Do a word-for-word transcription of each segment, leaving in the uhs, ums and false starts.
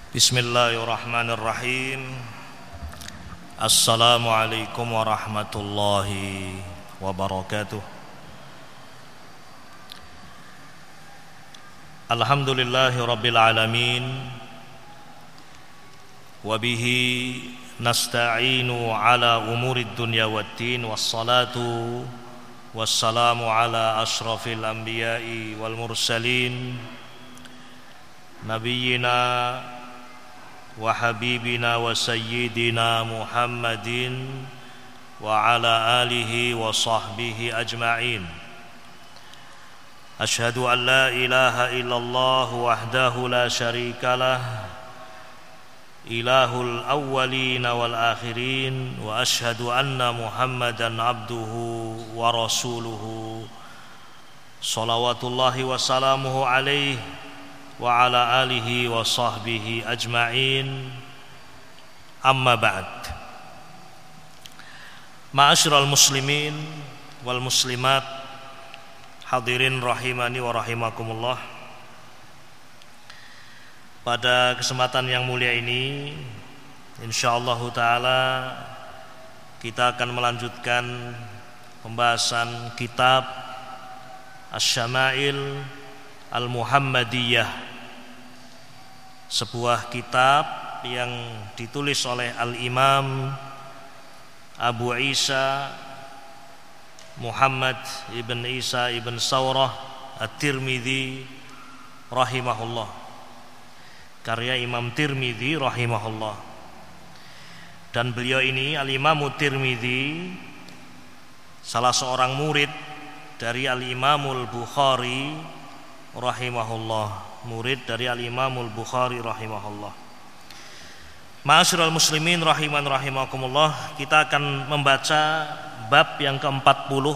Bismillahirrahmanirrahim. Assalamualaikum warahmatullahi wabarakatuh. Alhamdulillahi rabbil alamin. Wabihi nasta'inu ala umurid dunya waddin. Wassalatu wassalamu ala ashrafil anbiya'i wal mursalin, Nabiyyina wa habibina wa sayyidina Muhammadin wa ala alihi wa sahbihi ajma'in. Ashhadu an la ilaha illallah wahdahu la syarikalah, ilahul awwalin wal akhirin, wa ashhadu anna Muhammadan abduhu wa rasuluhu salawatullahi wa salamuhu alaihi wa ala alihi wa sahbihi ajma'in. Amma ba'd. Ma'asyiral muslimin wal muslimat, hadirin rahimani wa rahimakumullah. Pada kesempatan yang mulia ini, insyaallah taala kita akan melanjutkan pembahasan kitab Asy-Syama'il Al-Muhammadiyah, sebuah kitab yang ditulis oleh Al-Imam Abu Isa Muhammad ibn Isa ibn Sawrah At-Tirmidzi rahimahullah, karya Imam Tirmidzi rahimahullah. Dan beliau ini, Al-Imam Tirmidzi, salah seorang murid dari Al-Imamul Bukhari rahimahullah, murid dari Al-Imamul Bukhari rahimahullah. Ma'asyiral muslimin rahiman rahimakumullah, kita akan membaca bab yang keempat puluh.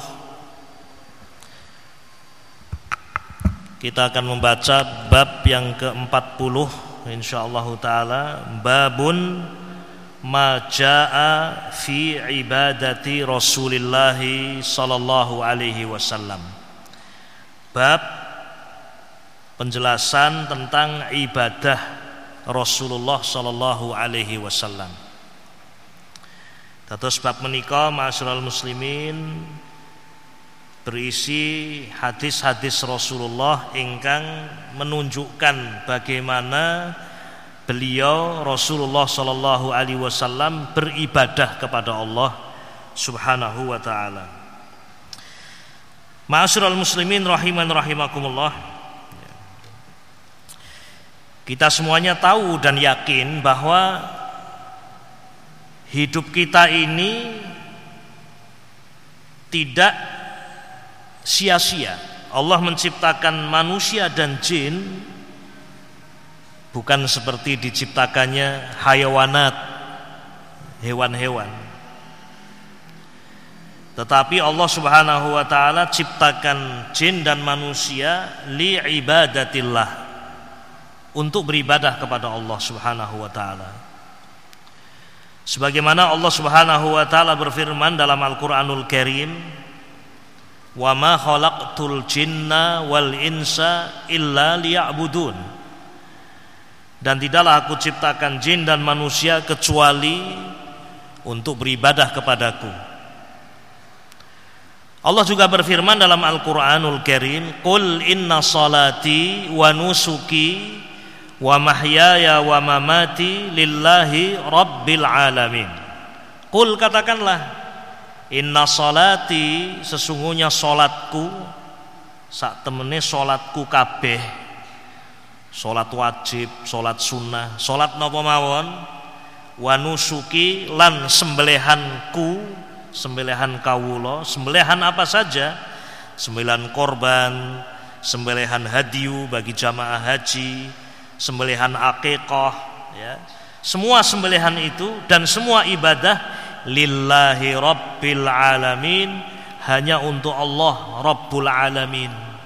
Kita akan membaca bab yang keempat puluh insyaallah taala, babun ma jaa fi ibadati Rasulillah sallallahu alaihi wasallam. Bab penjelasan tentang ibadah Rasulullah sallallahu alaihi wasallam. Dados bab menika ma'asyiral muslimin berisi hadis-hadis Rasulullah ingkang menunjukkan bagaimana beliau Rasulullah sallallahu alaihi wasallam beribadah kepada Allah Subhanahu wa taala. Ma'asyiral muslimin rahiman rahimakumullah, kita semuanya tahu dan yakin bahwa hidup kita ini tidak sia-sia. Allah menciptakan manusia dan jin bukan seperti diciptakannya hayawanat, hewan-hewan. Tetapi Allah Subhanahu wa taala ciptakan jin dan manusia li ibadatillah, untuk beribadah kepada Allah Subhanahu wa taala. Sebagaimana Allah Subhanahu wa taala berfirman dalam Al-Qur'anul Karim, "Wa ma khalaqtul jinna wal insa illa liya'budun." Dan tidaklah aku ciptakan jin dan manusia kecuali untuk beribadah kepadaku. Allah juga berfirman dalam Al-Qur'anul Karim, "Qul inna salati wa nusuki wa mahyaya wa mamati lillahi rabbil alamin." Qul, katakanlah, inna salati, sesungguhnya salatku, sak temene salatku kabeh, salat wajib, salat sunnah, salat napa mawon, wa nusuki, lan sembelihanku, sembelihan kawula, sembelihan apa saja, sembelihan korban, sembelihan hadiyu bagi jamaah haji, sembelihan akikah, ya. Semua sembelihan itu dan semua ibadah lillahi rabbil alamin, hanya untuk Allah Rabbul Alamin.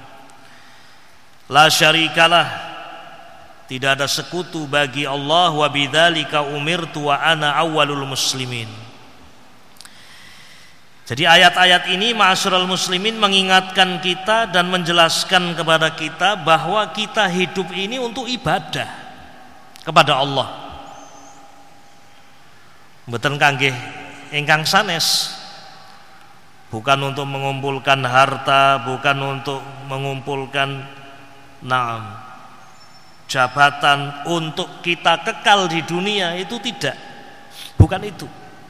La syarikalah, tidak ada sekutu bagi Allah, wa bidzalika umirtu wa ana awwalul muslimin. Jadi ayat-ayat ini ma'asyiral muslimin mengingatkan kita dan menjelaskan kepada kita bahwa kita hidup ini untuk ibadah. kepada Allah. Mboten kanggih ingkang sanes, bukan untuk mengumpulkan harta, bukan untuk mengumpulkan naam jabatan untuk kita kekal di dunia, itu tidak, bukan itu.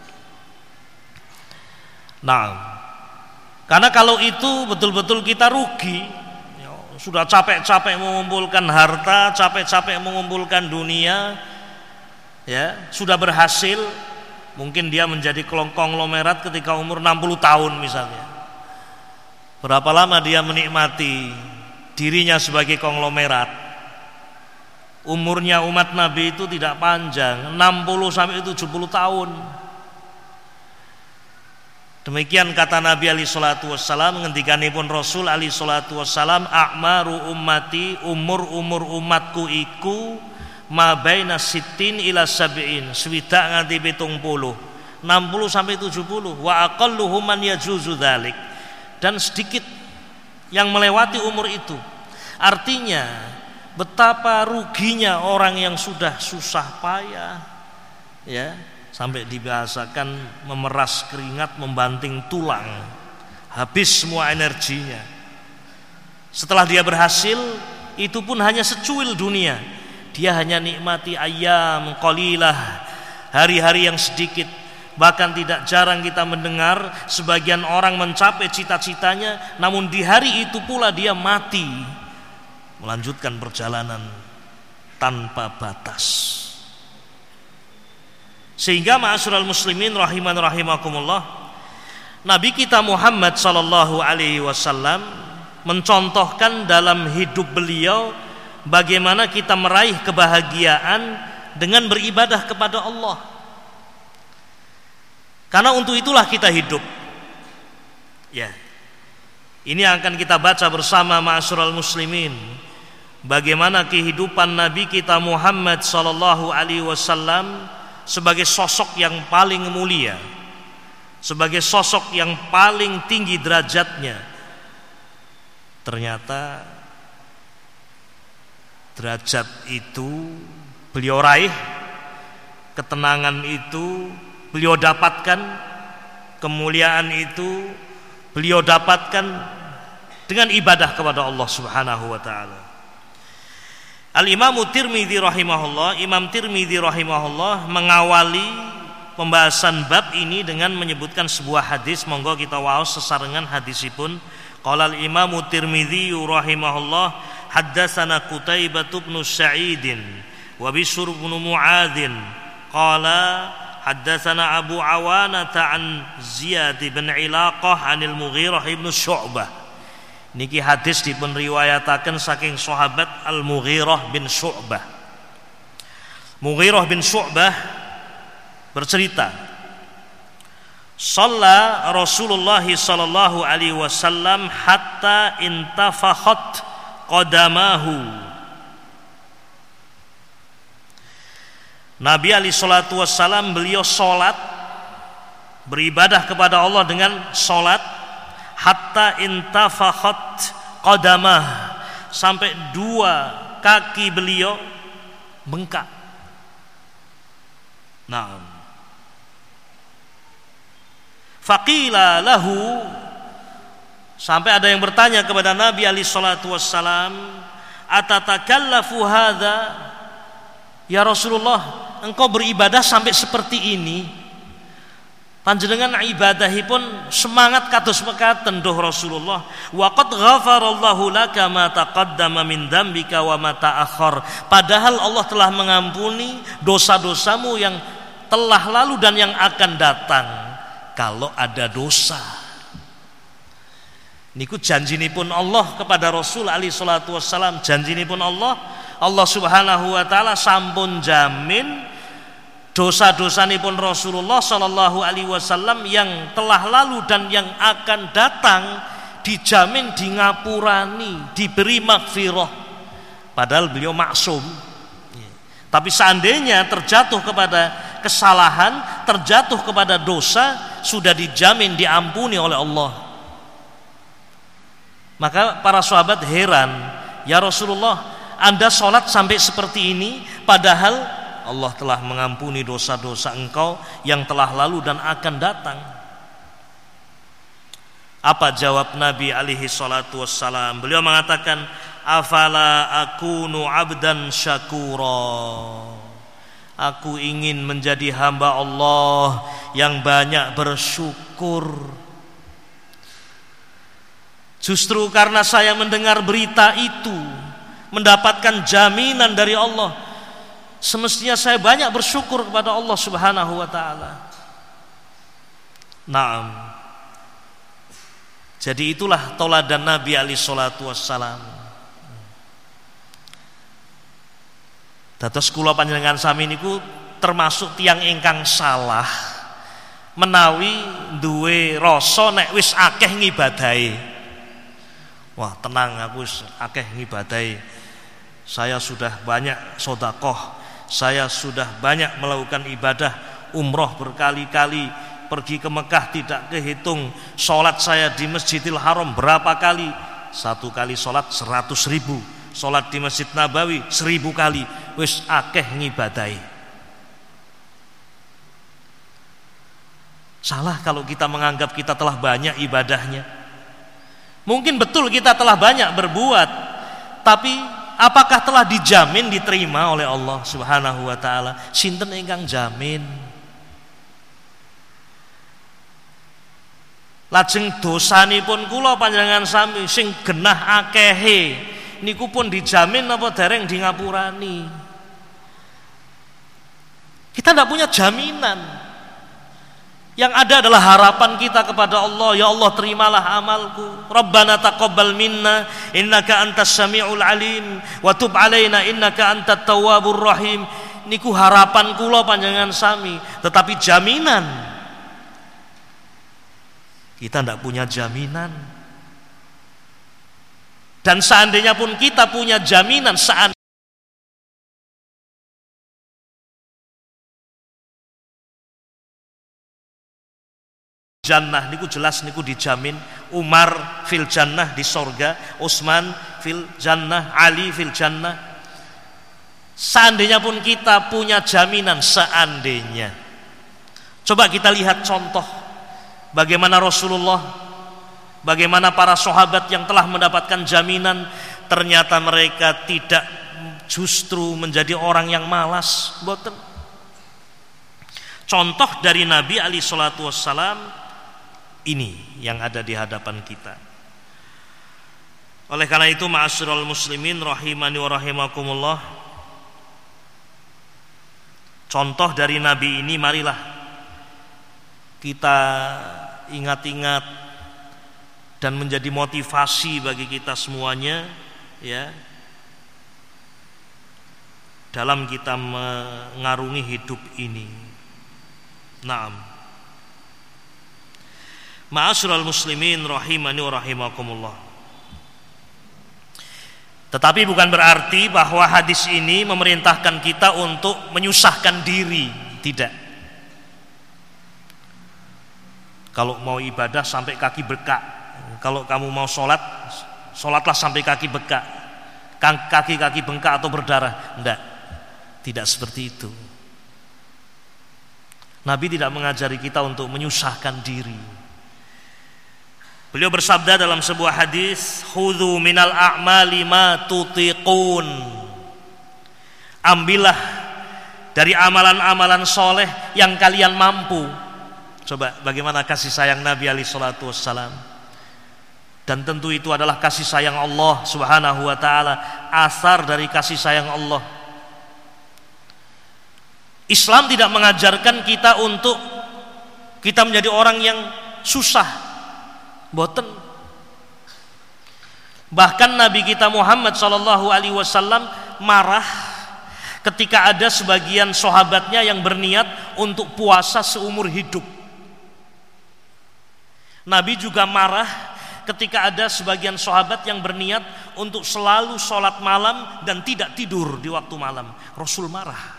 Nah, karena kalau itu betul-betul kita rugi. Sudah capek-capek mengumpulkan harta, capek-capek mengumpulkan dunia, ya, sudah berhasil, mungkin dia menjadi konglomerat ketika umur enam puluh tahun misalnya. Berapa lama dia menikmati dirinya sebagai konglomerat? Umurnya umat Nabi itu tidak panjang, enam puluh sampai tujuh puluh tahun. Demikian kata Nabi alaihi salatu wassalam, ngendikanipun Rasul alaihi salatu wassalam, a'maru ummati, umur-umur umatku iku ma baina sittin ila sab'in, swidak nganti pitung puluh, enam puluh sampai tujuh puluh, wa aqalluhum man yajuzu dzalik, dan sedikit yang melewati umur itu. Artinya betapa ruginya orang yang sudah susah payah, ya, sampai dibiasakan memeras keringat, membanting tulang, habis semua energinya. Setelah dia berhasil, itu pun hanya secuil dunia. Dia hanya nikmati ayam qalilah, hari-hari yang sedikit. Bahkan tidak jarang kita mendengar sebagian orang mencapai cita-citanya, namun di hari itu pula dia mati, melanjutkan perjalanan tanpa batas. Sehingga ma'asyiral muslimin rahiman rahimakumullah, Nabi kita Muhammad sallallahu alaihi wasallam mencontohkan dalam hidup beliau bagaimana kita meraih kebahagiaan dengan beribadah kepada Allah. Karena untuk itulah kita hidup. Ya. Ini akan kita baca bersama ma'asyiral muslimin, bagaimana kehidupan Nabi kita Muhammad sallallahu alaihi wasallam sebagai sosok yang paling mulia, sebagai sosok yang paling tinggi derajatnya. Ternyata derajat itu beliau raih, ketenangan itu beliau dapatkan, kemuliaan itu beliau dapatkan dengan ibadah kepada Allah Subhanahu wa taala. Al-Imam Tirmidzi rahimahullah, Imam Tirmidzi rahimahullah mengawali pembahasan bab ini dengan menyebutkan sebuah hadis. Monggo kita waos sesarengan hadisipun. Qala al-Imam Tirmidzi rahimahullah, haddatsana Qutaibah bin Sa'id wa Bishr bin Mu'adz qala haddatsana Abu Awanah an Ziyad bin Ilaqah anil Mughirah bin Syu'bah. Niki hadis dipun riwayataken saking sahabat Al-Mughirah bin Syu'bah. Mughirah bin Syu'bah bercerita, shalla Rasulullah sallallahu alaihi wasallam hatta intafakhat qadamahu. Nabi alaihi salatu wasallam beliau salat, beribadah kepada Allah dengan salat, hatta intafakhat qadamah, sampai dua kaki beliau bengkak. Naam. Faqila lahu, sampai ada yang bertanya kepada Nabi alaihi salatu wassalam, atatakallafu hadza ya Rasulullah, engkau beribadah sampai seperti ini? Panjenengan ibadahipun semangat kados mekaten duh Rasulullah. Wa qad ghafarallahu laka ma taqaddama min dzambika wa ma ta'akhkhar. Padahal Allah telah mengampuni dosa-dosamu yang telah lalu dan yang akan datang. Kalau ada dosa, niku janjinipun Allah kepada Rasul alaihi salatu wassalam, janjinipun Allah, Allah Subhanahu wa taala sampun jamin dosa-dosanipun Rasulullah sallallahu alaihi wasallam yang telah lalu dan yang akan datang, dijamin, di ngapurani, diberi maghfirah. Padahal beliau maksum. Tapi seandainya terjatuh kepada kesalahan, terjatuh kepada dosa, sudah dijamin diampuni oleh Allah. Maka para sahabat heran, ya Rasulullah, Anda sholat sampai seperti ini, padahal Allah telah mengampuni dosa-dosa engkau yang telah lalu dan akan datang. Apa jawab Nabi alaihi salatu wassalam? Beliau mengatakan, afala akunu abdan syakura. Aku ingin menjadi hamba Allah yang banyak bersyukur. Justru karena saya mendengar berita itu, mendapatkan jaminan dari Allah, semestinya saya banyak bersyukur kepada Allah Subhanahu wa taala. Naam. Jadi itulah tauladan Nabi alaihi salatu wassalam. Dados kula panjenengan sami niku termasuk tiyang ingkang salah menawi duwe rasa nek wis akeh ngibadahi. Wah, tenang, aku wis akeh ngibadahi. Saya sudah banyak sedekah, saya sudah banyak melakukan ibadah umroh berkali-kali, pergi ke Mekah tidak kehitung, sholat saya di Masjidil Haram berapa kali? Satu kali sholat seratus ribu, sholat di Masjid Nabawi seribu kali. Wis akeh ngibadahi. Salah kalau kita menganggap kita telah banyak ibadahnya. Mungkin betul kita telah banyak berbuat, tapi apakah telah dijamin diterima oleh Allah Subhanahu wa taala? Sinten ingkang jamin? Lajeng dosanipun kula panjenengan sami sing genah akehe niku pun dijamin apa dereng di ngapurani? Kita tidak punya jaminan. Yang ada adalah harapan kita kepada Allah. Ya Allah, terimalah amalku. Rabbana taqabbal minna innaka antas samiul alim wa tub alaina innaka antat tawwabur rahim. Niku harapan kula panjenengan sami, tetapi jaminan kita tidak punya jaminan. Dan seandainya pun kita punya jaminan, seandainya jannah niku jelas niku dijamin. Umar fil jannah di sorga, Utsman fil jannah, Ali fil jannah. Seandainya pun kita punya jaminan, seandainya. Coba kita lihat contoh bagaimana Rasulullah, bagaimana para sahabat yang telah mendapatkan jaminan, ternyata mereka tidak justru menjadi orang yang malas. Boten. Contoh dari Nabi alaihi salatu wassalam ini yang ada di hadapan kita. Oleh karena itu, ma'asyiral muslimin rahimani wa rahimakumullah, contoh dari Nabi ini marilah kita ingat-ingat dan menjadi motivasi bagi kita semuanya, ya, dalam kita mengarungi hidup ini. Naam. Ma'asyiral muslimin rahimani wa rahimakumullah. Tetapi bukan berarti bahwa hadis ini memerintahkan kita untuk menyusahkan diri, tidak. Kalau mau ibadah sampai kaki bengkak, kalau kamu mau sholat, sholatlah sampai kaki bengkak, kaki-kaki bengkak atau berdarah. Tidak, tidak seperti itu. Nabi tidak mengajari kita untuk menyusahkan diri. Beliau bersabda dalam sebuah hadis, khudhu minal a'mali ma tutiqun. Ambillah dari amalan-amalan soleh yang kalian mampu. Coba bagaimana kasih sayang Nabi alaihi salatu wassalam. Dan tentu itu adalah kasih sayang Allah Subhanahu wa taala, asar dari kasih sayang Allah. Islam tidak mengajarkan kita untuk kita menjadi orang yang susah. Boten. Bahkan Nabi kita Muhammad sallallahu alaihi wasallam marah ketika ada sebagian sahabatnya yang berniat untuk puasa seumur hidup. Nabi juga marah ketika ada sebagian sahabat yang berniat untuk selalu sholat malam dan tidak tidur di waktu malam. Rasul marah.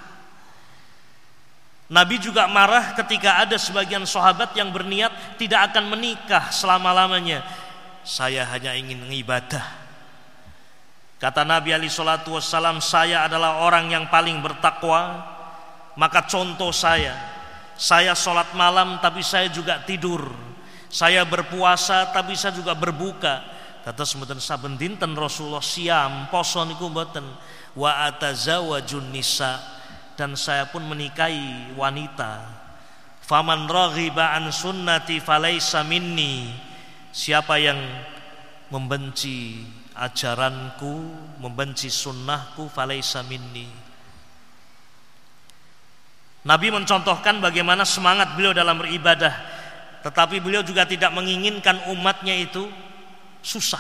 Nabi juga marah ketika ada sebagian sahabat yang berniat tidak akan menikah selama-lamanya. Saya hanya ingin mengibadah. Kata Nabi alaihi salatu wassalam, saya adalah orang yang paling bertakwa. Maka contoh saya, saya sholat malam tapi saya juga tidur, saya berpuasa tapi saya juga berbuka. Dados mboten saben dinten Rasulullah siam poso niku mboten. Wa atazawajun nisa, dan saya pun menikahi wanita. Faman raghiba an sunnati falaisa minni, siapa yang membenci ajaranku, membenci sunnahku, falaisa minni. Nabi mencontohkan bagaimana semangat beliau dalam beribadah, tetapi beliau juga tidak menginginkan umatnya itu susah.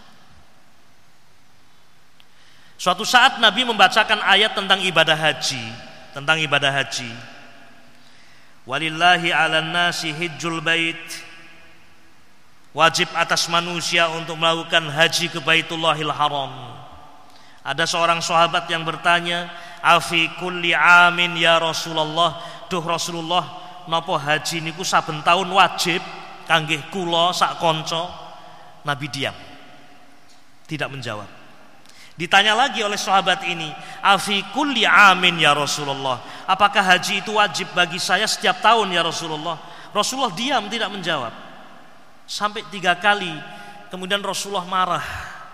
Suatu saat Nabi membacakan ayat tentang ibadah haji, tentang ibadah haji. Walillahi 'alan nasi hijjul bait. Wajib atas manusia untuk melakukan haji ke Baitullahil Haram. Ada seorang sahabat yang bertanya, afi kulli amin ya Rasulullah, duh Rasulullah, napa haji niku saben tahun wajib kangge kula sak kanca? Nabi diam, tidak menjawab. Ditanya lagi oleh sahabat ini, afi kulli amin ya Rasulullah, apakah haji itu wajib bagi saya setiap tahun ya Rasulullah? Rasulullah diam, tidak menjawab. Sampai tiga kali, kemudian Rasulullah marah.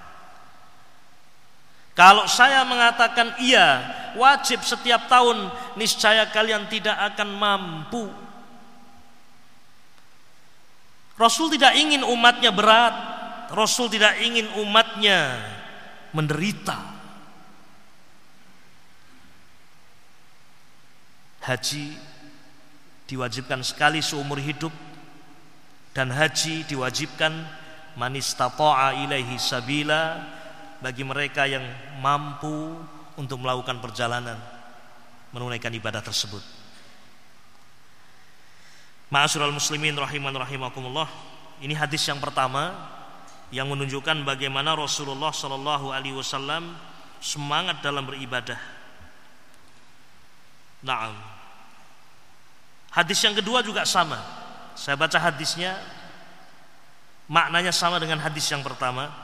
Kalau saya mengatakan iya, wajib setiap tahun, niscaya kalian tidak akan mampu. Rasul tidak ingin umatnya berat, Rasul tidak ingin umatnya menderita. Haji diwajibkan sekali seumur hidup, dan haji diwajibkan man istata'a ilaihi sabila, bagi mereka yang mampu untuk melakukan perjalanan menunaikan ibadah tersebut. Ma'asyiral muslimin rahiman rahimakumullah, ini hadis yang pertama yang menunjukkan bagaimana Rasulullah sallallahu alaihi wasallam semangat dalam beribadah. Naam. Hadis yang kedua juga sama. Saya baca hadisnya, maknanya sama dengan hadis yang pertama.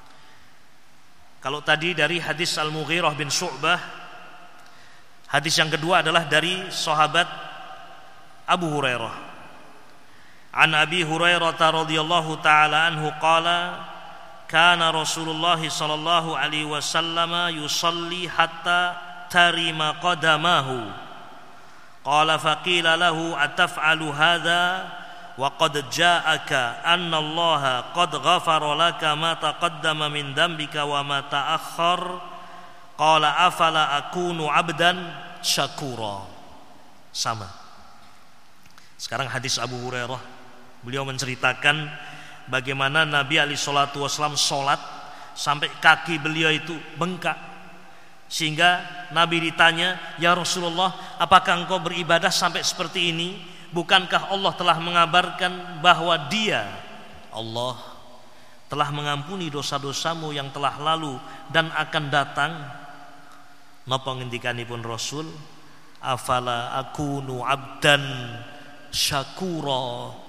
Kalau tadi dari hadis Al-Mughirah bin Syu'bah, hadis yang kedua adalah dari sahabat Abu Hurairah. An Abi Hurairah radhiyallahu taala anhu qala, kana Rasulullah sallallahu alaihi wasallam yusalli hatta tarima qadamahu. Qala faqila lahu ataf'alu hadza wa qad ja'aka anna Allah qad ghafara laka ma taqaddama min dhanbika wa ma ta'akhkhar. Qala afala akunu 'abdan syakura. Sama. Sekarang hadis Abu Hurairah, beliau menceritakan bagaimana Nabi alaihi salatu wasallam salat sampai kaki beliau itu bengkak, sehingga Nabi ditanya, ya Rasulullah, apakah engkau beribadah sampai seperti ini? Bukankah Allah telah mengabarkan bahwa Dia, Allah, telah mengampuni dosa-dosamu yang telah lalu dan akan datang? Napa ngendikanipun Rasul, afala akunu abdan syakura.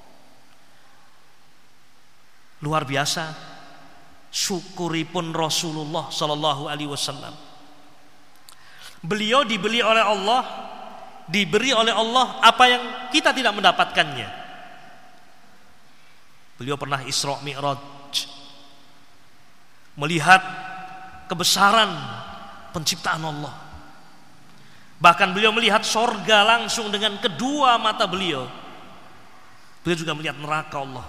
Luar biasa syukuripun Rasulullah sallallahu alaihi wasallam. Beliau dibeli oleh Allah, diberi oleh Allah apa yang kita tidak mendapatkannya. Beliau pernah Isra Mi'raj, melihat kebesaran penciptaan Allah. Bahkan beliau melihat sorga langsung dengan kedua mata beliau. Beliau juga melihat neraka Allah.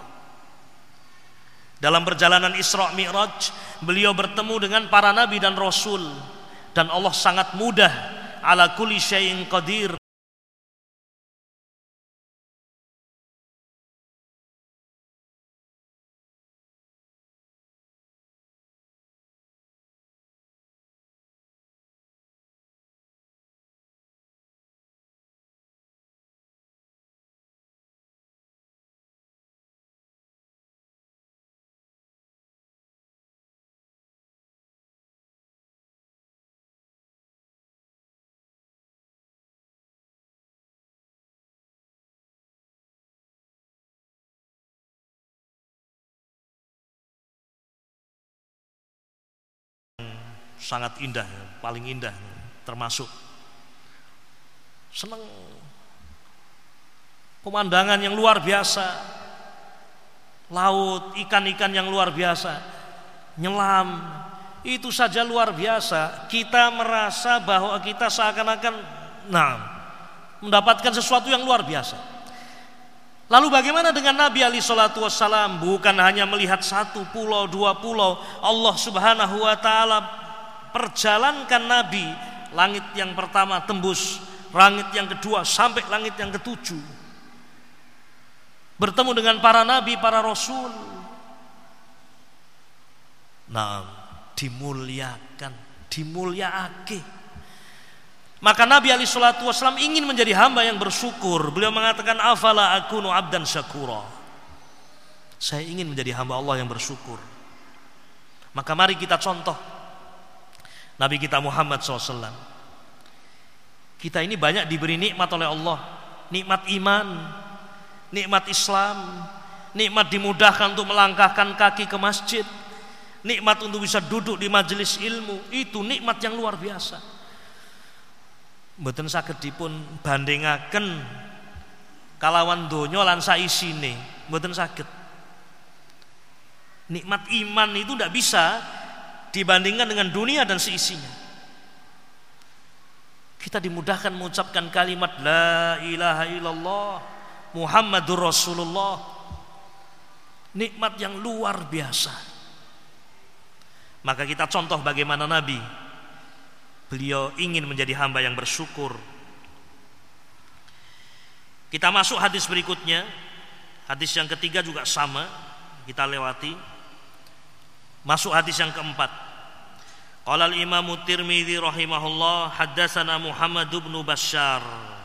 Dalam perjalanan Isra Mi'raj, beliau bertemu dengan para nabi dan rasul, dan Allah sangat mudah, ala kulli syai'in qadir. sangat indah, paling indah termasuk. Senang, pemandangan yang luar biasa, laut, ikan-ikan yang luar biasa, nyelam, itu saja luar biasa. Kita merasa bahwa kita seakan-akan nah mendapatkan sesuatu yang luar biasa. Lalu bagaimana dengan Nabi alaihi salatu wassalam? Bukan hanya melihat satu pulau, dua pulau. Allah subhanahu wa ta'ala perjalankan Nabi, langit yang pertama tembus, langit yang kedua sampai langit yang ketujuh, bertemu dengan para nabi, para rasul. Nah, dimuliakan, dimuliaake. Maka Nabi alaihi salatu wassalam ingin menjadi hamba yang bersyukur. Beliau mengatakan, afala akunu abdan syakura. Saya ingin menjadi hamba Allah yang bersyukur. Maka mari kita contoh Nabi kita Muhammad shallallahu alaihi wasallam. Kita ini banyak diberi nikmat oleh Allah. Nikmat iman, nikmat Islam, nikmat dimudahkan untuk melangkahkan kaki ke masjid, nikmat untuk bisa duduk di majelis ilmu. Itu nikmat yang luar biasa. Mboten saged dipun bandingaken kalawan donya lan saisine, mboten saged. Nikmat iman itu tidak bisa dibandingkan dengan dunia dan seisinya. Kita dimudahkan mengucapkan kalimat la ilaha illallah Muhammadur Rasulullah. Nikmat yang luar biasa. Maka kita contoh bagaimana Nabi, beliau ingin menjadi hamba yang bersyukur. Kita masuk hadis berikutnya. Hadis yang ketiga juga sama, kita lewati. Masuk hadis yang keempat. Qala al-Imam Tirmidzi rahimahullah, haddatsana Muhammad bin Bashar.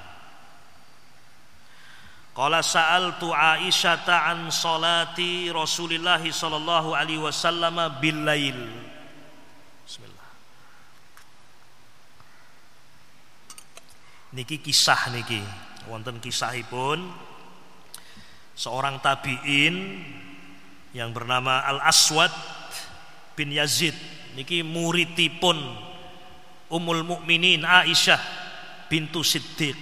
Qala sa'altu Aisyata an salati Rasulillah sallallahu alaihi wasallam bil lail. Bismillah. Niki kisah niki, wonten kisahipun seorang tabi'in yang bernama Al-Aswad bin Yazid. Niki muridipun Ummul Mukminin Aisyah bintu Siddiq.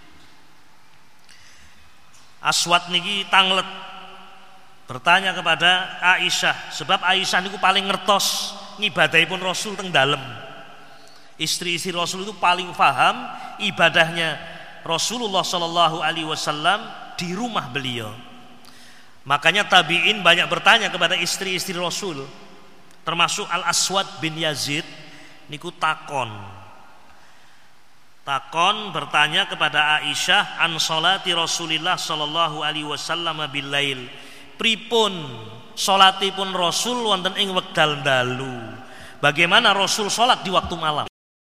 Aswad niki tanglet bertanya kepada Aisyah, sebab Aisyah niku paling ngertos ngibadahipun Rasul teng dalem. Istri-istri Rasul itu paling paham ibadahnya Rasulullah Shallallahu Alaihi Wasallam di rumah beliau. Makanya tabiin banyak bertanya kepada istri-istri Rasul, termasuk Al Aswad bin Yazid niku takon. Takon bertanya kepada Aisyah an salati Rasulillah Shallallahu Alaihi Wasallam bil lail. Pripun salatipun Rasul wonten ing wekdal dalu? Bagaimana Rasul salat di waktu malam?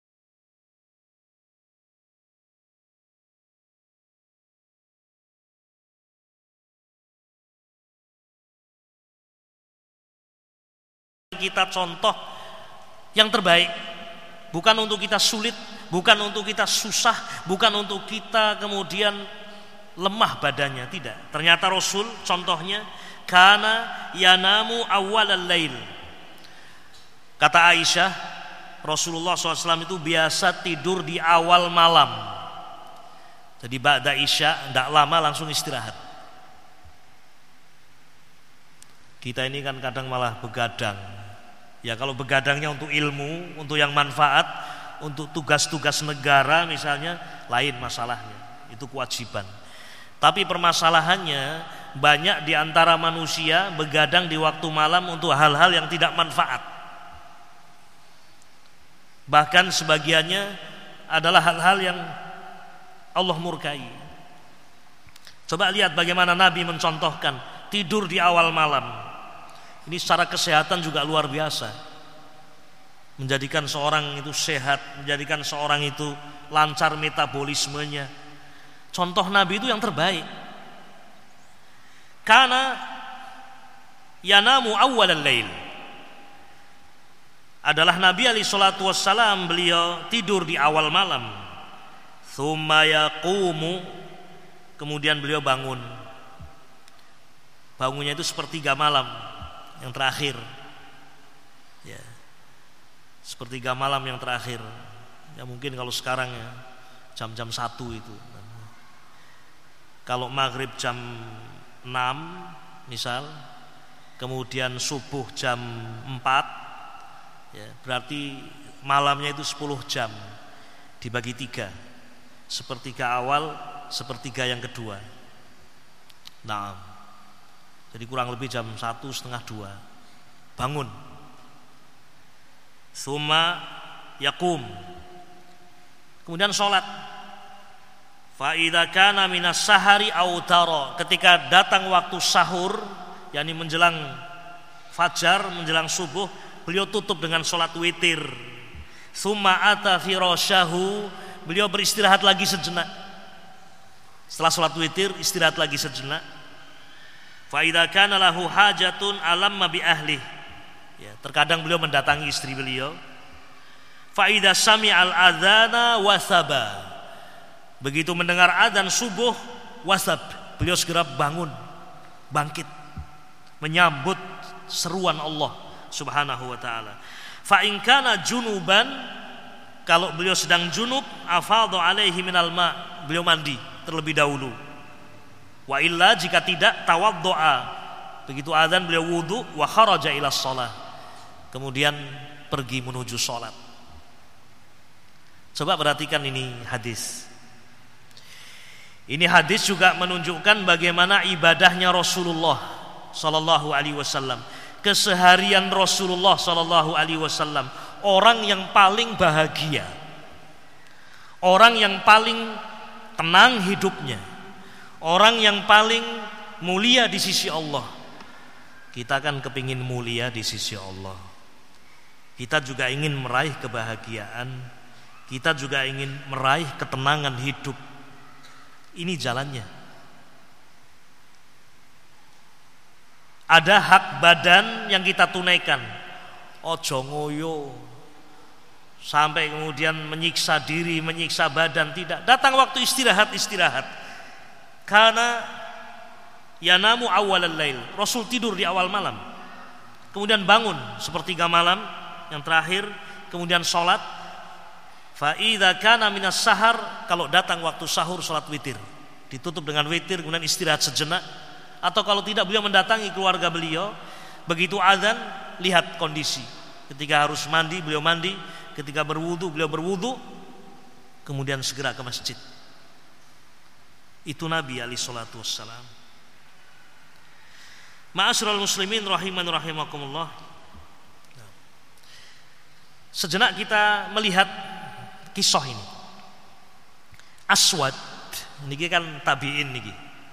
Kita contoh yang terbaik, bukan untuk kita sulit, bukan untuk kita susah, bukan untuk kita kemudian lemah badannya, tidak. Ternyata Rasul contohnya kana yanamu awwalal lail. Kata Aisyah, Rasulullah shallallahu alaihi wasallam itu biasa tidur di awal malam. Jadi ba'da isya tidak lama langsung istirahat. Kita ini kan kadang malah begadang. Ya kalau begadangnya untuk ilmu, untuk yang manfaat, untuk tugas-tugas negara misalnya, lain masalahnya. Itu kewajiban. Tapi permasalahannya banyak di antara manusia begadang di waktu malam untuk hal-hal yang tidak manfaat. Bahkan sebagiannya adalah hal-hal yang Allah murkai. Coba lihat bagaimana Nabi mencontohkan tidur di awal malam. Ini secara kesehatan juga luar biasa. Menjadikan seorang itu sehat, menjadikan seorang itu lancar metabolismenya. Contoh Nabi itu yang terbaik. Karena yanamu awwalal lail. Adalah Nabi alaihi salatu wassalam, beliau tidur di awal malam. Tsumma yaqumu, kemudian beliau bangun. Bangunnya itu sepertiga malam yang terakhir. Ya. sepertiga malam yang terakhir. Ya mungkin kalau sekarang ya jam-jam satu itu. Kalau maghrib jam enam misal, kemudian subuh jam empat, ya, berarti malamnya itu sepuluh jam dibagi tiga, sepertiga awal, sepertiga yang kedua. Nah, jadi kurang lebih jam satu setengah dua bangun. Summa yakum, kemudian sholat. Fa idza kana minas sahari autara, ketika datang waktu sahur, yakni menjelang fajar, menjelang subuh, beliau tutup dengan sholat witir. Summa ata firasyahu, beliau beristirahat lagi sejenak. Setelah sholat witir istirahat lagi sejenak. Fa idza kana lahu hajatun alamma bi ahli, ya, terkadang beliau mendatangi istri beliau. Fa idza sami'al adzana wasaba, begitu mendengar adzan subuh, wasab, beliau segera bangun, bangkit, menyambut seruan Allah Subhanahu wa taala. Fa in kana junuban, kalau beliau sedang junub, afadha alaihi minal ma, beliau mandi terlebih dahulu. Wa illa, jika tidak, tawaddoa, begitu adzan beliau wudu, wa kharaja ila shalah, kemudian pergi menuju salat. Coba perhatikan ini hadis. Ini hadis juga menunjukkan bagaimana ibadahnya Rasulullah sallallahu alaihi wasallam, keseharian Rasulullah sallallahu alaihi wasallam, orang yang paling bahagia, orang yang paling tenang hidupnya, orang yang paling mulia di sisi Allah. Kita kan kepingin mulia di sisi Allah. Kita juga ingin meraih kebahagiaan, kita juga ingin meraih ketenangan hidup. Ini jalannya. Ada hak badan yang kita tunaikan. Ojo ngoyo sampai kemudian menyiksa diri, menyiksa badan, tidak. Datang waktu istirahat, istirahat. Karena yanamu awalal lail, Rasul tidur di awal malam, kemudian bangun sepertiga malam yang terakhir, kemudian sholat. Fa idza kana minas sahar, kalau datang waktu sahur, salat witir, ditutup dengan witir, kemudian istirahat sejenak. Atau kalau tidak, beliau mendatangi keluarga beliau, begitu azan, lihat kondisi. Ketika harus mandi, beliau mandi. Ketika berwudu, beliau berwudu, kemudian segera ke masjid. Itu Nabi alaihi salatu wassalam. Ma'asyiral muslimin rahiman rahimakumullah. Sejenak kita melihat kisah ini. Aswad niki kan tabi'in niki.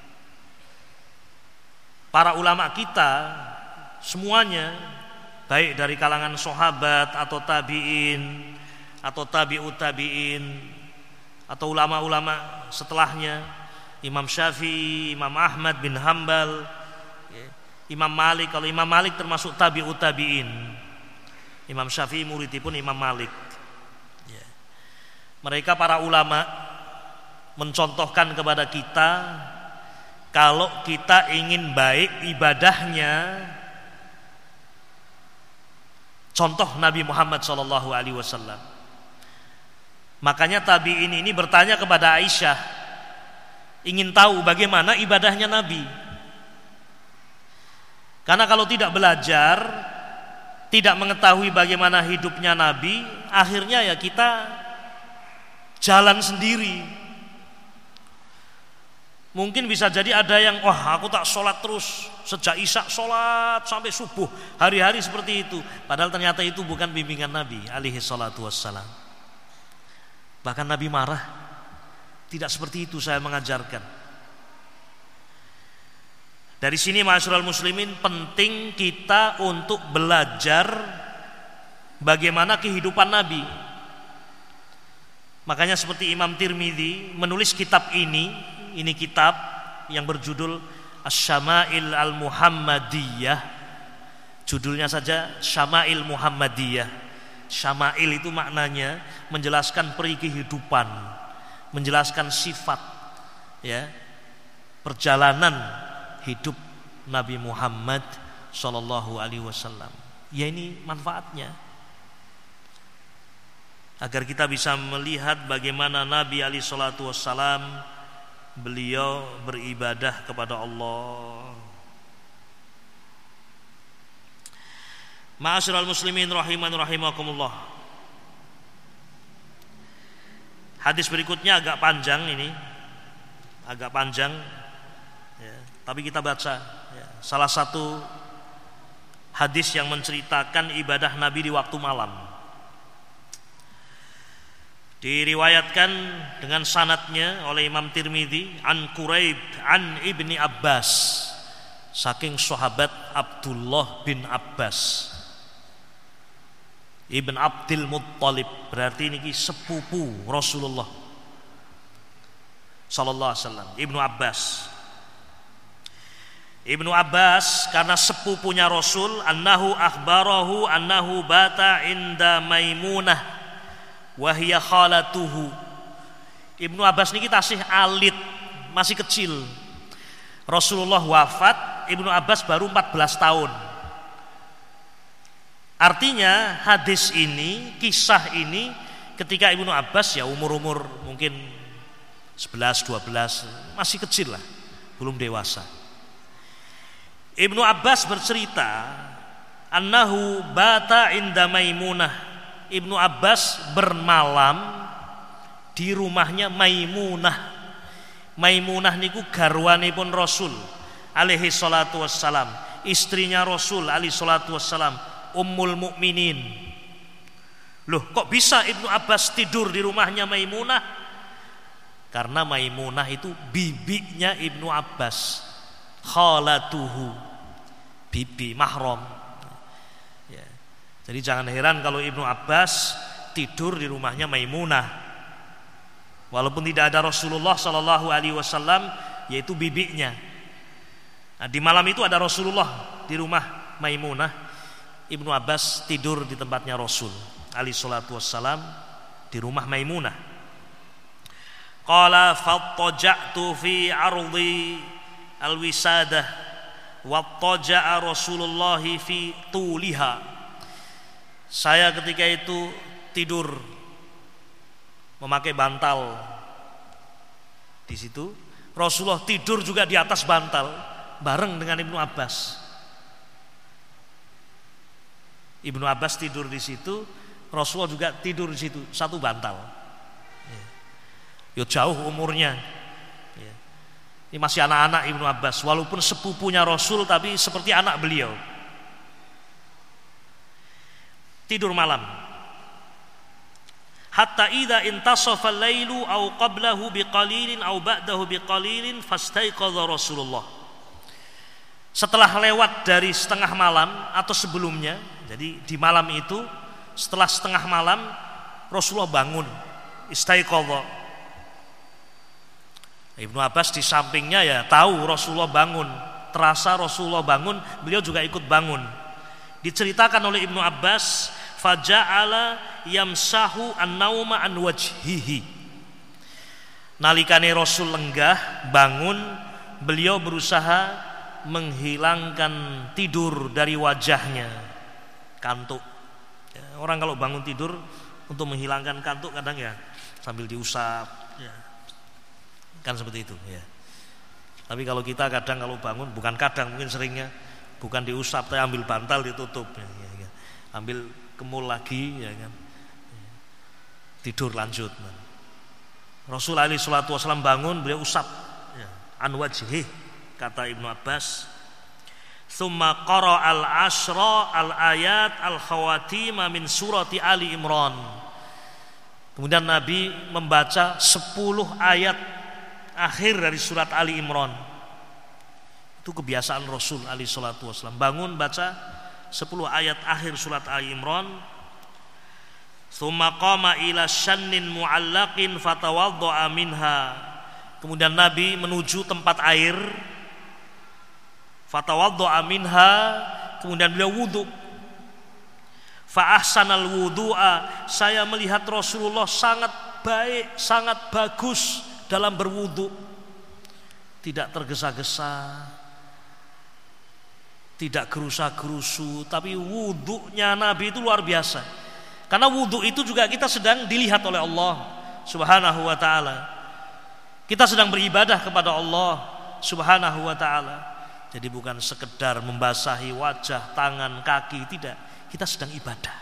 Para ulama kita semuanya, baik dari kalangan sahabat atau tabi'in atau tabi'ut tabi'in atau ulama-ulama setelahnya, Imam Syafi'i, Imam Ahmad bin Hambal, Imam Malik. Kalau Imam Malik termasuk tabi'ut tabi'in, Imam Syafi'i muridipun Imam Malik. Mereka para ulama mencontohkan kepada kita, kalau kita ingin baik ibadahnya, contoh Nabi Muhammad shallallahu alaihi wasallam. Makanya tabi'in ini bertanya kepada Aisyah, ingin tahu bagaimana ibadahnya Nabi. Karena kalau tidak belajar, tidak mengetahui bagaimana hidupnya Nabi, akhirnya ya kita jalan sendiri. Mungkin bisa jadi ada yang, wah aku tak sholat terus, sejak isya sholat sampai subuh, hari-hari seperti itu. Padahal ternyata itu bukan bimbingan Nabi alaihi salatu wassalam. Bahkan Nabi marah, tidak seperti itu saya mengajarkan. Dari sini ma'asyiral muslimin, penting kita untuk belajar bagaimana kehidupan Nabi. Makanya seperti Imam Tirmidzi menulis kitab ini, ini kitab yang berjudul Asy-Syama'il Al-Muhammadiyah. Judulnya saja Syama'il Muhammadiyah. Syama'il itu maknanya menjelaskan peri kehidupan, menjelaskan sifat, ya, perjalanan hidup Nabi Muhammad sallallahu alaihi wasallam. Ya ini manfaatnya. agar kita bisa melihat bagaimana Nabi alaihi salatu wassalam beliau beribadah kepada Allah. Ma'asyiral muslimin rahiman rahimakumullah. Hadis berikutnya agak panjang ini, agak panjang, ya, tapi kita baca ya, salah satu hadis yang menceritakan ibadah Nabi di waktu malam. Diriwayatkan dengan sanadnya oleh Imam Tirmidzi an Quraib an Ibni Abbas, saking sahabat Abdullah bin Abbas Ibn Abdul Muttalib, berarti ini sepupu Rasulullah sallallahu alaihi wasallam. Ibnu Abbas Ibnu Abbas karena sepupunya Rasul, annahu akhbarahu annahu bata inda Maimunah wa hiya khalatuhu. Ibnu Abbas niki tasih alit, masih kecil. Rasulullah wafat, Ibnu Abbas baru empat belas tahun. Artinya hadis ini, kisah ini ketika Ibnu Abbas ya umur-umur mungkin sebelas dua belas, masih kecil lah, belum dewasa. Ibnu Abbas bercerita annahu bata inda Maimunah. Ibnu Abbas bermalam di rumahnya Maimunah. Maimunah niku garwanipun Rasul alaihi salatu wassalam, istrinya Rasul alaihi salatu wassalam, Ummul Mukminin. Loh, kok bisa Ibnu Abbas tidur di rumahnya Maimunah? Karena Maimunah itu bibinya Ibnu Abbas, khalatuhu, bibi mahram. Ya. Jadi jangan heran kalau Ibnu Abbas tidur di rumahnya Maimunah, walaupun tidak ada Rasulullah Sallallahu Alaihi Wasallam, yaitu bibinya. Nah, di malam itu ada Rasulullah di rumah Maimunah, Ibnu Abbas tidur di tempatnya Rasul alaihi salatu wassalam di rumah Maimunah. Qala fattaja'tu fi ardi alwisadah wattaja'a Rasulullah fi tuliha. Saya ketika itu tidur memakai bantal di situ. Rasulullah tidur juga di atas bantal bareng dengan Ibnu Abbas. Ibnu Abbas tidur di situ, Rasulullah juga tidur di situ, satu bantal. Ya, jauh umurnya. Ya. Ini masih anak-anak Ibnu Abbas, walaupun sepupunya Rasul tapi seperti anak beliau. Tidur malam. Hatta idza intasafa al-lailu aw qablahu biqalilin aw ba'dahu biqalilin fastaiqadha Rasulullah. Setelah lewat dari setengah malam atau sebelumnya, jadi di malam itu setelah setengah malam Rasulullah bangun, istaiqadha. Ibnu Abbas di sampingnya ya tahu Rasulullah bangun, terasa Rasulullah bangun, beliau juga ikut bangun. Diceritakan oleh Ibnu Abbas, faja'ala yamsahu an-nauma an wajhihi. Nalikane Rasul lenggah bangun, beliau berusaha menghilangkan tidur dari wajahnya, kantuk. Ya, orang kalau bangun tidur untuk menghilangkan kantuk kadang ya sambil diusap, ya. Kan seperti itu. Ya. Tapi kalau kita kadang kalau bangun, bukan kadang mungkin seringnya, bukan diusap, tapi ambil bantal ditutup, ya, ya, ya. Ambil kemul lagi, ya kan. Ya. Tidur lanjut. Nah. Rasul alaihi salatu wasallam bangun, beliau usap, ya. An wajhih, kata Ibnu Abbas. Tsumma qara al-ashra al-ayat al-khawatima min surati Ali Imran. Kemudian Nabi membaca sepuluh ayat akhir dari surat Ali Imran. Itu kebiasaan Rasul alaihi salatu wasallam, bangun baca sepuluh ayat akhir surat Ali Imran. Tsumma qama ila syannin mu'allaqin fatawadda'a minha. Kemudian Nabi menuju tempat air, fatawadda'a minha, kemudian beliau wudu. Fa ahsanal wudu'a, saya melihat Rasulullah sangat baik, sangat bagus dalam berwudu. Tidak tergesa-gesa, tidak gerusa-gerusu, tapi wudunya Nabi itu luar biasa. Karena wudhu itu juga kita sedang dilihat oleh Allah Subhanahu wa ta'ala. Kita sedang beribadah kepada Allah Subhanahu wa ta'ala. Jadi bukan sekedar membasahi wajah, tangan, kaki, tidak. Kita sedang ibadah.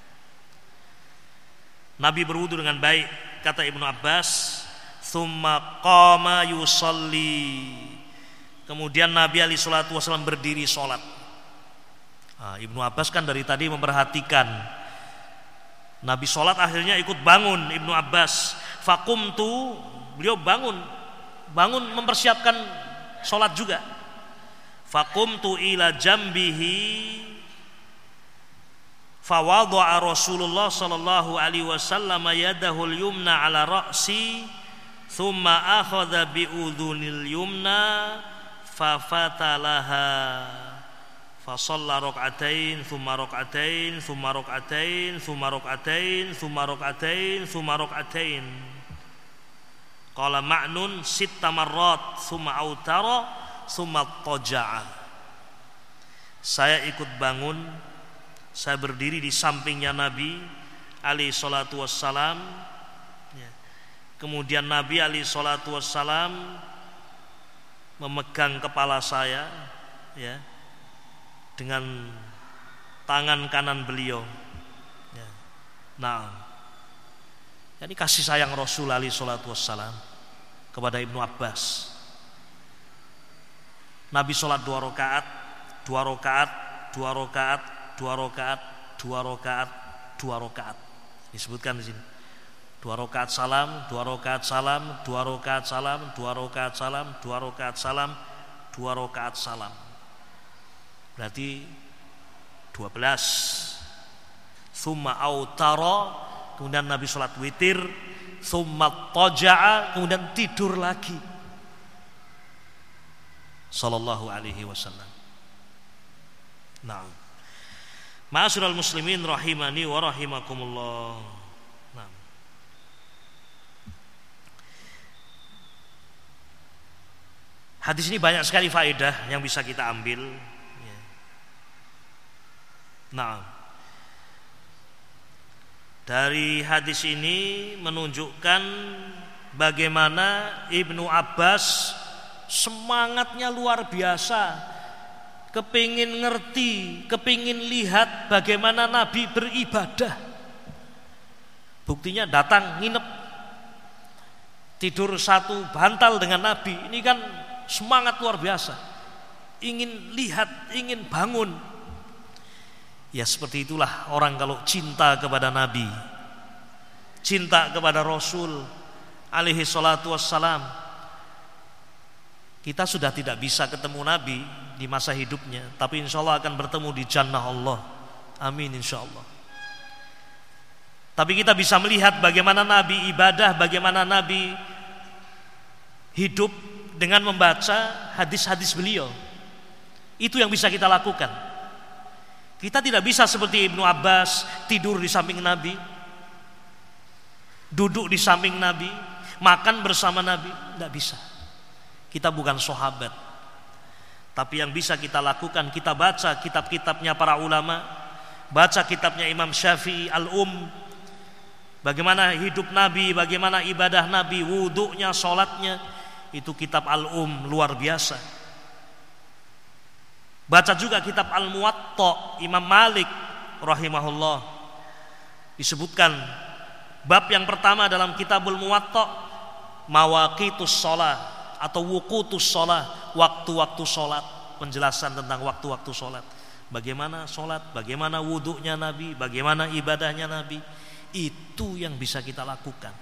Nabi berwudu dengan baik, kata Ibnu Abbas, tsumma qama yusalli. Kemudian Nabi alaihi salatu wasallam berdiri sholat. Nah, Ibnu Abbas kan dari tadi memperhatikan Nabi sholat, akhirnya ikut bangun Ibnu Abbas. Faqumtu, beliau bangun, bangun mempersiapkan sholat juga. Faqumtu ila jambihi, fawadha'a Rasulullah sallallahu alaihi wasallam yadahu al-yumna ala ra'si, thumma akhadha bi udhunil yumna fafatalaha. Fasalla rak'atain, thumma rak'atain, thumma rak'atain, thumma rak'atain, thumma rak'atain, thumma rak'atain. Qala Ma'nun sitta marrat, thumma autara, thumma taja'a. Saya ikut bangun, saya berdiri di sampingnya Nabi alaihi salatu wassalam. Kemudian Nabi alaihi salatu wassalam memegang kepala saya, ya, dengan tangan kanan beliau. Ya. Nah, ini kasih sayang Rasul alaihi salatu wassalam kepada Ibnu Abbas. Nabi sholat dua rakaat, dua rakaat, dua rakaat, dua rakaat, dua rakaat, dua rakaat. Disebutkan di sini. Dua rakaat salam, dua rakaat salam, dua rakaat salam, dua rakaat salam, dua rakaat salam, dua rakaat salam. Berarti dua belas. Tsumma autara, kemudian Nabi sholat witir. Tsumma taja'a, kemudian tidur lagi. Sallallahu alaihi wasallam. Nah, ma'asyiral muslimin rahimani wa rahimakumullah. Nah, hadis ini banyak sekali faedah yang bisa kita ambil. Nah, dari hadis ini menunjukkan bagaimana Ibnu Abbas semangatnya luar biasa, kepingin ngerti, kepingin lihat bagaimana Nabi beribadah. Buktinya datang nginep, tidur satu bantal dengan Nabi. Ini kan semangat luar biasa, ingin lihat, ingin bangun. Ya seperti itulah orang kalau cinta kepada Nabi, cinta kepada Rasul alaihi salatu wassalam. Kita sudah tidak bisa ketemu Nabi di masa hidupnya, tapi insya Allah akan bertemu di jannah Allah. Amin insya Allah. Tapi kita bisa melihat bagaimana Nabi ibadah, bagaimana Nabi hidup dengan membaca hadis-hadis beliau. Itu yang bisa kita lakukan. Kita tidak bisa seperti Ibnu Abbas tidur di samping Nabi, duduk di samping Nabi, makan bersama Nabi. Tidak bisa. Kita bukan sahabat. Tapi yang bisa kita lakukan, kita baca kitab-kitabnya para ulama, baca kitabnya Imam Syafi'i Al-Um, bagaimana hidup Nabi, bagaimana ibadah Nabi, wudunya, sholatnya. Itu kitab Al-Um luar biasa. Baca juga kitab Al-Muwatta Imam Malik rahimahullah. Disebutkan bab yang pertama dalam kitabul Muwatta, mawaqitus shalah atau wuqutus shalah, waktu-waktu salat, penjelasan tentang waktu-waktu salat. Bagaimana salat, bagaimana wudunya Nabi, bagaimana ibadahnya Nabi. Itu yang bisa kita lakukan.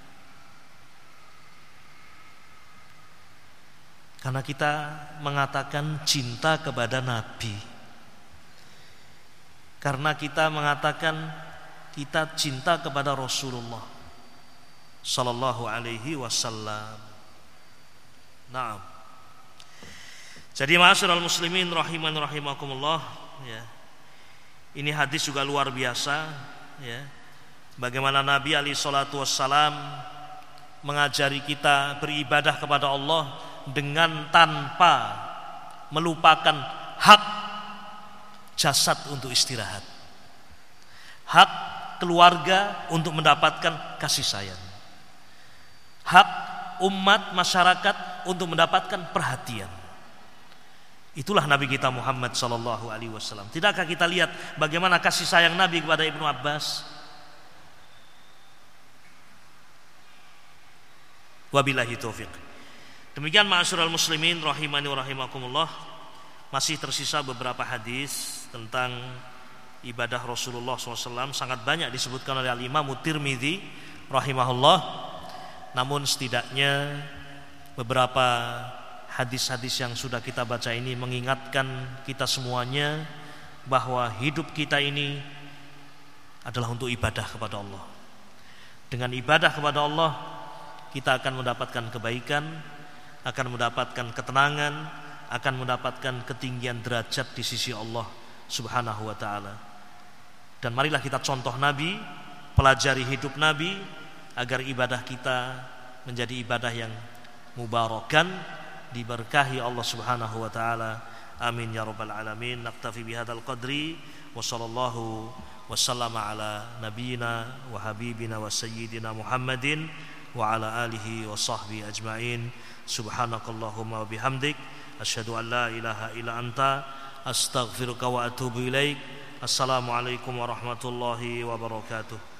Karena kita mengatakan cinta kepada Nabi, karena kita mengatakan kita cinta kepada Rasulullah sallallahu alaihi wasallam. Naam. Jadi ma'asyiral muslimin rahiman rahimakumullah, ya. Ini hadis juga luar biasa, ya. Bagaimana Nabi alaihi salatu wassalam mengajari kita beribadah kepada Allah dengan tanpa melupakan hak jasad untuk istirahat, hak keluarga untuk mendapatkan kasih sayang. Hak umat masyarakat untuk mendapatkan perhatian. Itulah Nabi kita Muhammad sallallahu alaihi wasallam. Tidakkah kita lihat bagaimana kasih sayang Nabi kepada Ibnu Abbas? Wabillahi taufiq. Demikian ma'asyiral muslimin rahimani wa rahimakumullah. Masih tersisa beberapa hadis tentang ibadah Rasulullah shallallahu alaihi wasallam. Sangat banyak disebutkan oleh Al-Imam Tirmidzi rahimahullah. Namun setidaknya beberapa hadis-hadis yang sudah kita baca ini mengingatkan kita semuanya bahwa hidup kita ini adalah untuk ibadah kepada Allah. Dengan ibadah kepada Allah kita akan mendapatkan kebaikan, akan mendapatkan ketenangan, akan mendapatkan ketinggian derajat di sisi Allah Subhanahu wa taala. Dan marilah kita contoh Nabi, pelajari hidup Nabi agar ibadah kita menjadi ibadah yang mubarakan, diberkahi Allah Subhanahu wa taala. Amin ya rabbal alamin. Naktafi bihadzal qadri wa sallallahu wasallama ala nabiyyina wa habibina wa sayyidina Muhammadin wa ala alihi wa sahbihi ajma'in. Subhanakallahumma wa bihamdik asyhadu an la ilaha illa anta astaghfiruka wa atubu ilaik. Assalamualaikum warahmatullahi wabarakatuh.